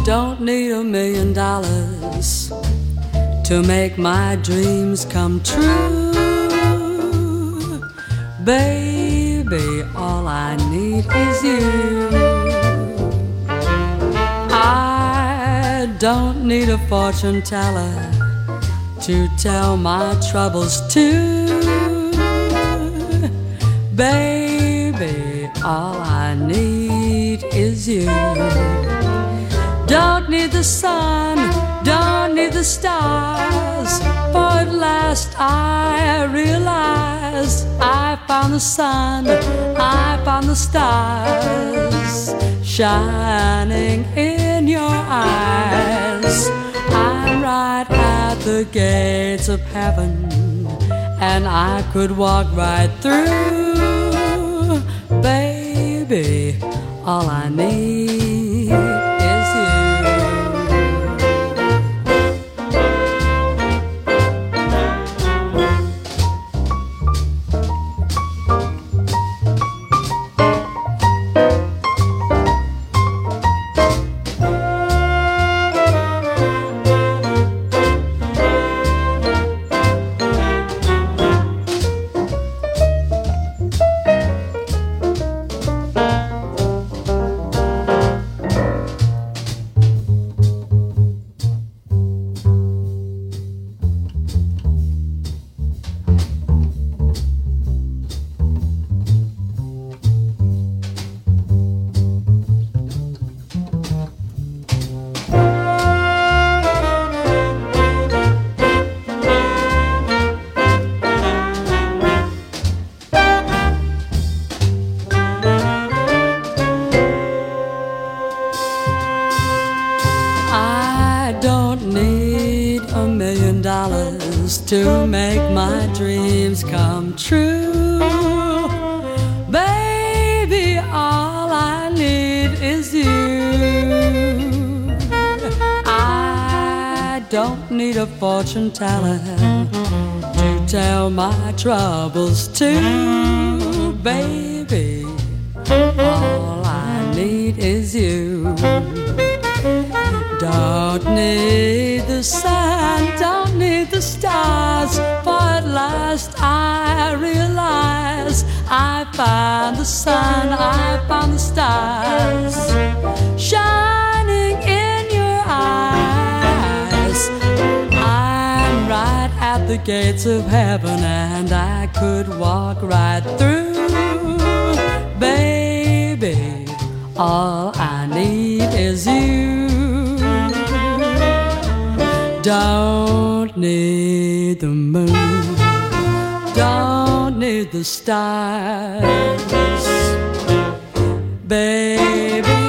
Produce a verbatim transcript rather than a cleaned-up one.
don't need a million dollars to make my dreams come true. Baby, all I need is you. I don't need a fortune teller to tell my troubles to. Baby, all I need is you. Don't need the sun, don't need the stars, for at last I realize I found the sun, I found the stars shining in your eyes. I'm right at the gates of heaven, and I could walk right through. Baby, all I need is you. To make my dreams come true. Baby, all I need is you. I don't need a fortune teller to tell my troubles to. Baby, all I need is you. Don't need the sun, don't need the stars, for at last I realize I found the sun, I found the stars shining in your eyes. I'm right at the gates of heaven, and I could walk right through. Baby, all I need is you. Don't need the moon, don't need the stars, baby.